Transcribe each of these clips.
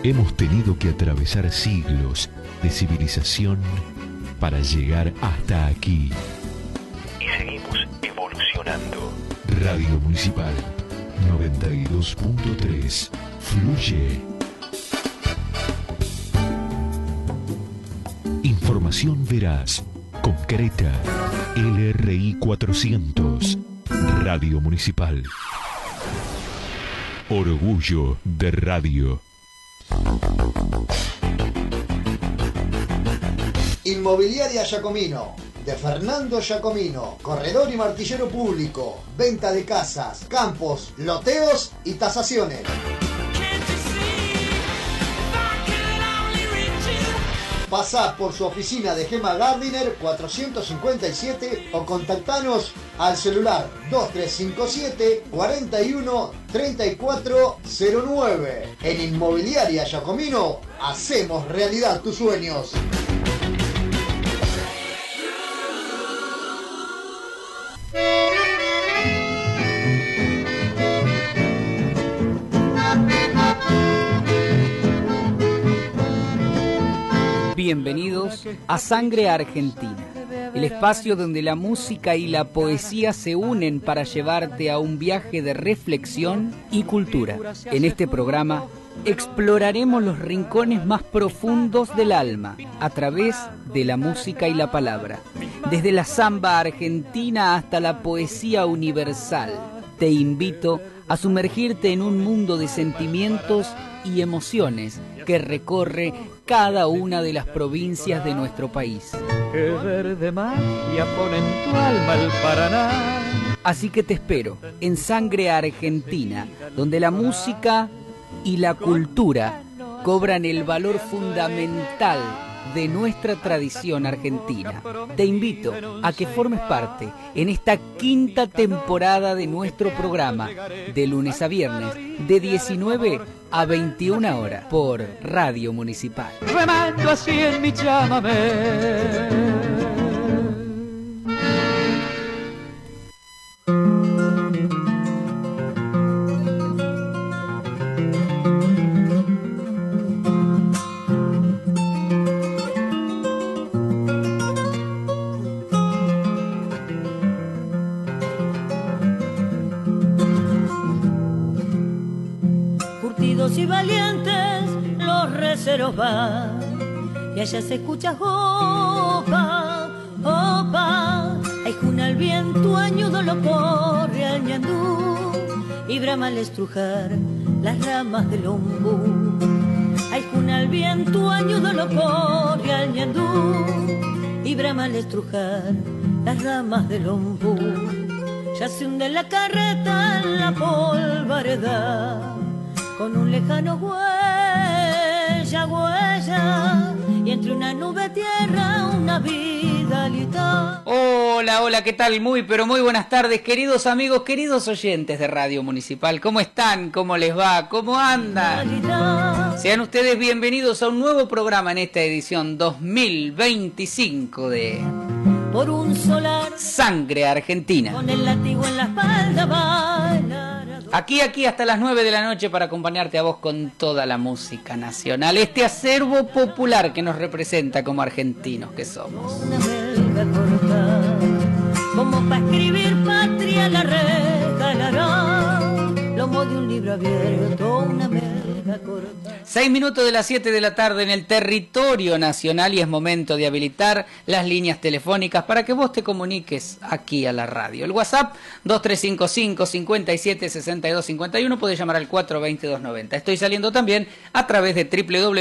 Hemos tenido que atravesar siglos de civilización para llegar hasta aquí. Y seguimos evolucionando. Radio Municipal 92.3. Fluye. Información veraz, concreta. LRI 400. Radio Municipal. Orgullo de radio. Inmobiliaria Giacomino, de Fernando Giacomino, corredor y martillero público, venta de casas, campos, loteos y tasaciones. Pasá por su oficina de Gema Gardiner 457 o contactanos al celular 2357 41 3409. En Inmobiliaria Giacomino hacemos realidad tus sueños. Bienvenidos a Sangre Argentina, el espacio donde la música y la poesía se unen para llevarte a un viaje de reflexión y cultura. En este programa exploraremos los rincones más profundos del alma a través de la música y la palabra, desde la samba argentina hasta la poesía universal. Te invito a sumergirte en un mundo de sentimientos y emociones que recorre cada una de las provincias de nuestro país. Qué verde magia pone en tu alma el Paraná. Así que te espero en Sangre Argentina, donde la música y la cultura cobran el valor fundamental de nuestra tradición argentina. Te invito a que formes parte en esta quinta temporada de nuestro programa, de lunes a viernes, de 19 a 21 horas, por Radio Municipal. Remando así en mi chamamé. Y valientes los receros van, y allá se escucha opa, opa, ay juna el viento añudo lo corre al ñandú, y brama al estrujar las ramas del ombú, ay juna el viento añudo lo corre al ñandú, y brama al estrujar las ramas del ombú, ya se hunde la carreta en la polvareda, con un lejano huella, huella, y entre una nube tierra una vidalita. Hola, hola, ¿qué tal? Muy, pero muy buenas tardes, queridos amigos, queridos oyentes de Radio Municipal. ¿Cómo están? ¿Cómo les va? ¿Cómo andan? Sean ustedes bienvenidos a un nuevo programa en esta edición 2025 de Por un solar Sangre Argentina. Con el látigo en la espalda baila. Aquí hasta las 9 de la noche para acompañarte a vos con toda la música nacional, este acervo popular que nos representa como argentinos que somos. Una melga corta, como para escribir patria la regalará, lomo de un libro abierto, una melga corta. 6 minutos de las 7 de la tarde en el territorio nacional y es momento de habilitar las líneas telefónicas para que vos te comuniques aquí a la radio. El WhatsApp 2355 57 62 51, podés llamar al 420-290. Estoy saliendo también a través de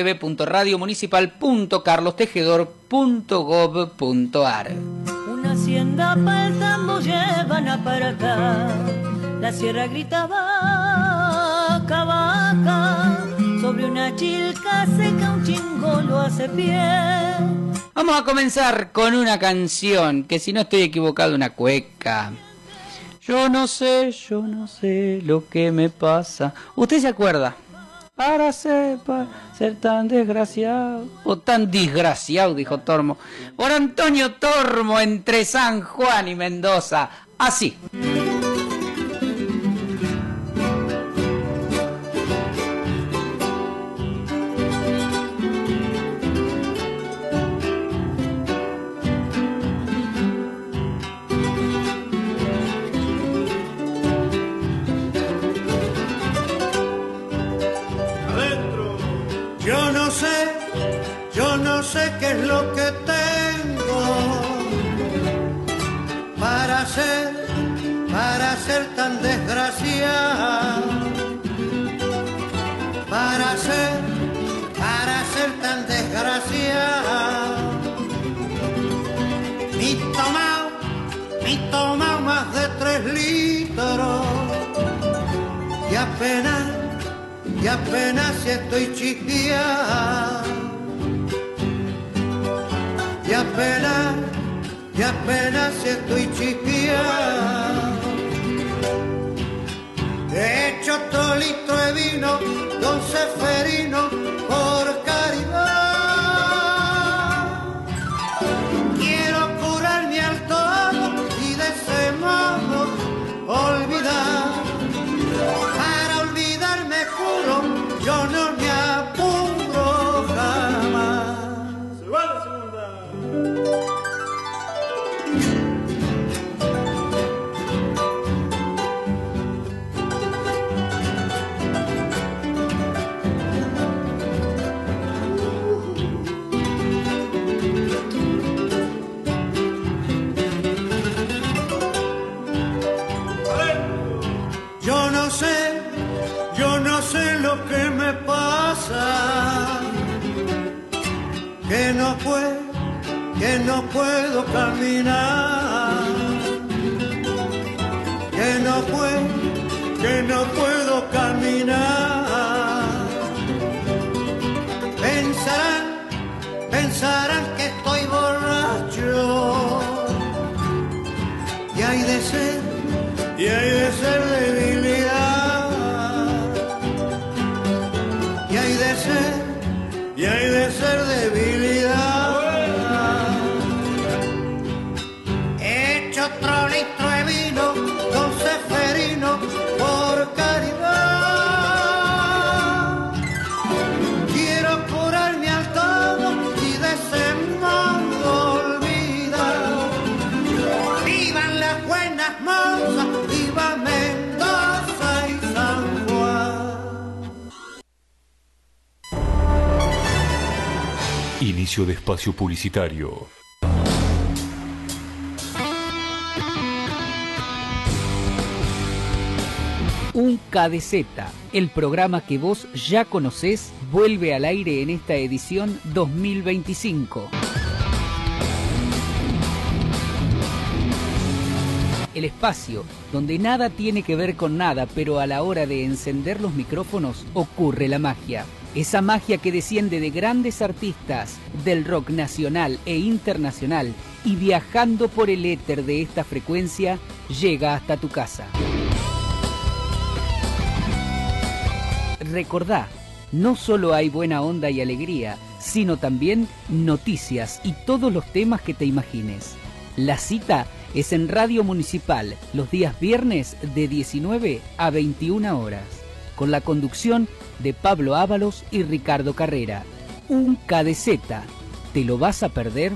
www.radiomunicipal.carlostejedor.gov.ar. Una hacienda para el tambo llevan a para acá, la sierra grita vaca, vaca, sobre una chilca seca un chingo lo hace pie. Vamos a comenzar con una canción que, si no estoy equivocado, una cueca. Yo no sé lo que me pasa. ¿Usted se acuerda? Para ser tan desgraciado. O tan disgraciado, dijo Tormo. Por Antonio Tormo, entre San Juan y Mendoza. Así. no sé qué es lo que tengo para ser tan desgraciado, para ser tan desgraciado. Ni tomado más de 3 litros y apenas si estoy chiqueado. Y apenas si estoy chiqueado. He hecho otro litro de vino, don Seferino, por caridad. Quiero curarme al todo y de ese modo olvidar. Para olvidarme juro, yo no me apuro jamás. Se va la segunda. Yo no sé lo que me pasa, que no puedo caminar, que no puedo caminar. Pensarán que estoy borracho y hay de ser debilidad. Y hay de ser debilidad. He hecho otro litro de vino, don Seferino, por caridad. Quiero curarme al todo y de ese modo olvidar. Vivan las buenas mozas, viva Mendoza y San Juan. Inicio de espacio publicitario. Un KDZ, el programa que vos ya conocés, vuelve al aire en esta edición 2025. El espacio donde nada tiene que ver con nada, pero a la hora de encender los micrófonos ocurre la magia. Esa magia que desciende de grandes artistas del rock nacional e internacional y viajando por el éter de esta frecuencia llega hasta tu casa. Recordá, no solo hay buena onda y alegría, sino también noticias y todos los temas que te imagines. La cita es en Radio Municipal los días viernes de 19 a 21 horas, con la conducción de Pablo Ábalos y Ricardo Carrera. Un KDZ, ¿te lo vas a perder?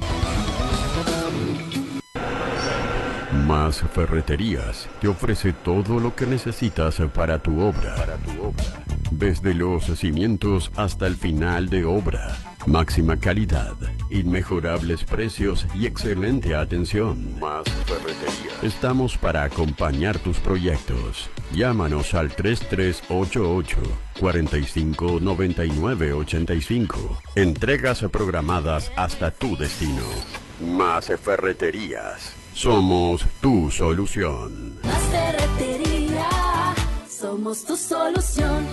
Más Ferreterías te ofrece todo lo que necesitas para tu obra. Desde los cimientos hasta el final de obra. Máxima calidad, inmejorables precios y excelente atención. Más Ferreterías. Estamos para acompañar tus proyectos. Llámanos al 3388-459985. Entregas programadas hasta tu destino. Más Ferreterías. Somos tu solución. Más Ferretería, somos tu solución.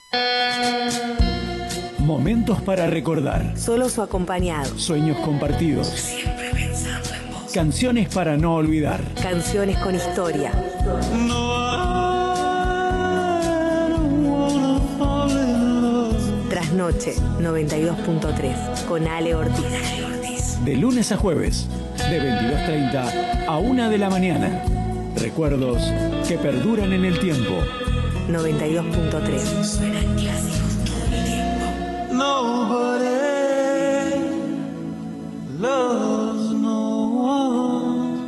Momentos para recordar. Solos o acompañados. Sueños compartidos. Siempre pensando en vos. Canciones para no olvidar. Canciones con historia. Trasnoche 92.3 con Ale Ortiz. De lunes a jueves, de 22:30 a 1 de la mañana. Recuerdos que perduran en el tiempo. 92.3. Suenan clásicos todo el tiempo. Nobody loves no one.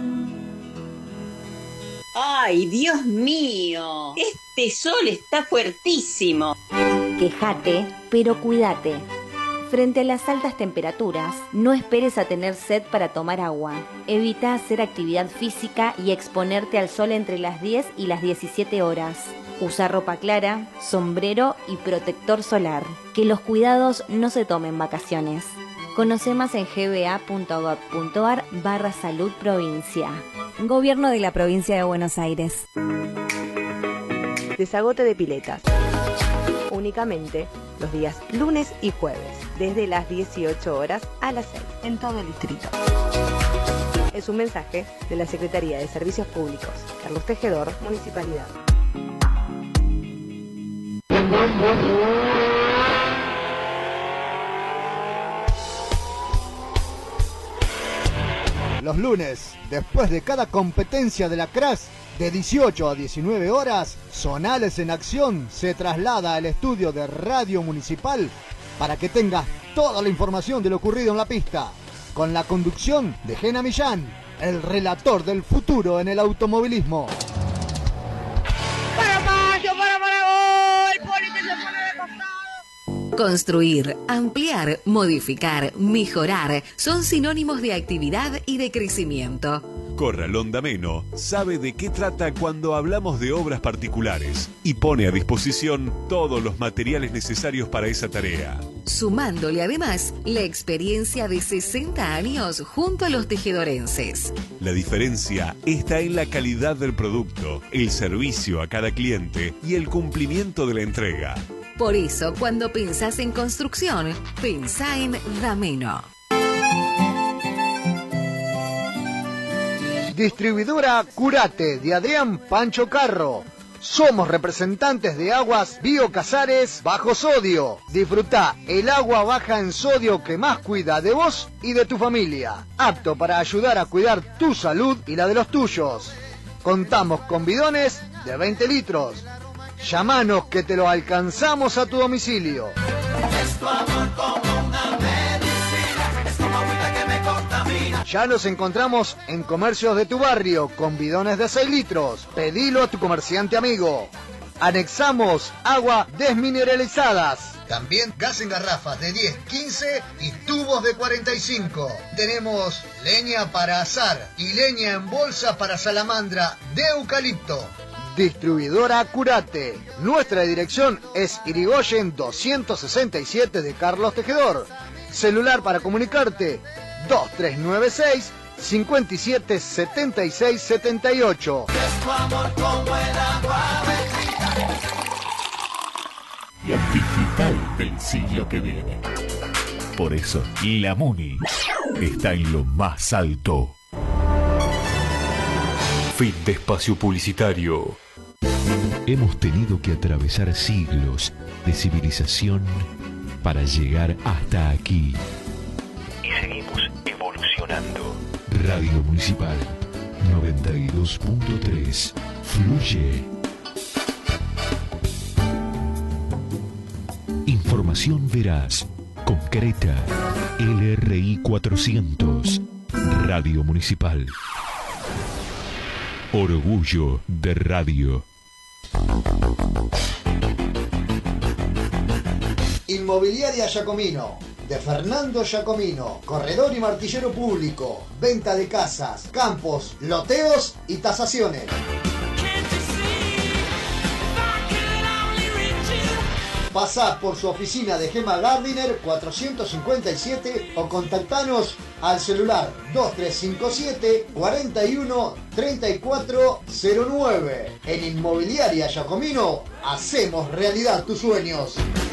¡Ay, Dios mío! Este sol está fuertísimo. Quéjate, pero cuídate. Frente a las altas temperaturas, no esperes a tener sed para tomar agua. Evita hacer actividad física y exponerte al sol entre las 10 y las 17 horas. Usa ropa clara, sombrero y protector solar. Que los cuidados no se tomen vacaciones. Conoce más en gba.gov.ar/salud provincia. Gobierno de la Provincia de Buenos Aires. Desagote de piletas. Únicamente los días lunes y jueves, desde las 18 horas a las 6, en todo el distrito. Es un mensaje de la Secretaría de Servicios Públicos, Carlos Tejedor, Municipalidad. Los lunes, después de cada competencia de la CRAS, de 18 a 19 horas, Zonales en Acción se traslada al estudio de Radio Municipal para que tengas toda la información de lo ocurrido en la pista, con la conducción de Gena Millán, el relator del futuro en el automovilismo. ¡Para Mayo! ¡Para gol! ¡Poli que se pone de costado! Construir, ampliar, modificar, mejorar son sinónimos de actividad y de crecimiento. Corralón Dameno sabe de qué trata cuando hablamos de obras particulares y pone a disposición todos los materiales necesarios para esa tarea. Sumándole además la experiencia de 60 años junto a los tejedorenses. La diferencia está en la calidad del producto, el servicio a cada cliente y el cumplimiento de la entrega. Por eso, cuando pensás en construcción, pensá en Dameno. Distribuidora Curate de Adrián Pancho Carro. Somos representantes de aguas Bío Casares bajo sodio. Disfruta el agua baja en sodio que más cuida de vos y de tu familia. Apto para ayudar a cuidar tu salud y la de los tuyos. Contamos con bidones de 20 litros. Llámanos que te lo alcanzamos a tu domicilio. Es tu amor como una medicina, es como agüita que me contamina. Ya nos encontramos en comercios de tu barrio con bidones de 6 litros. Pedilo a tu comerciante amigo. Anexamos agua desmineralizadas. También gas en garrafas de 10, 15 y tubos de 45. Tenemos leña para asar y leña en bolsa para salamandra de eucalipto. Distribuidora Curate. Nuestra dirección es Irigoyen 267 de Carlos Tejedor. Celular para comunicarte 2396 57 76 78. Es tu amor como el agua bendita. Digital del siglo que viene. Por eso, la Muni está en lo más alto. Fin de espacio publicitario. Hemos tenido que atravesar siglos de civilización para llegar hasta aquí. Y seguimos evolucionando. Radio Municipal 92.3. Fluye. Información veraz, concreta. LRI 400. Radio Municipal. Orgullo de radio. Inmobiliaria Giacomino, de Fernando Giacomino, corredor y martillero público, venta de casas, campos, loteos y tasaciones. Pasá por su oficina de Gema Gardiner 457 o contactanos al celular 2357 41 3409. En Inmobiliaria Giacomino hacemos realidad tus sueños.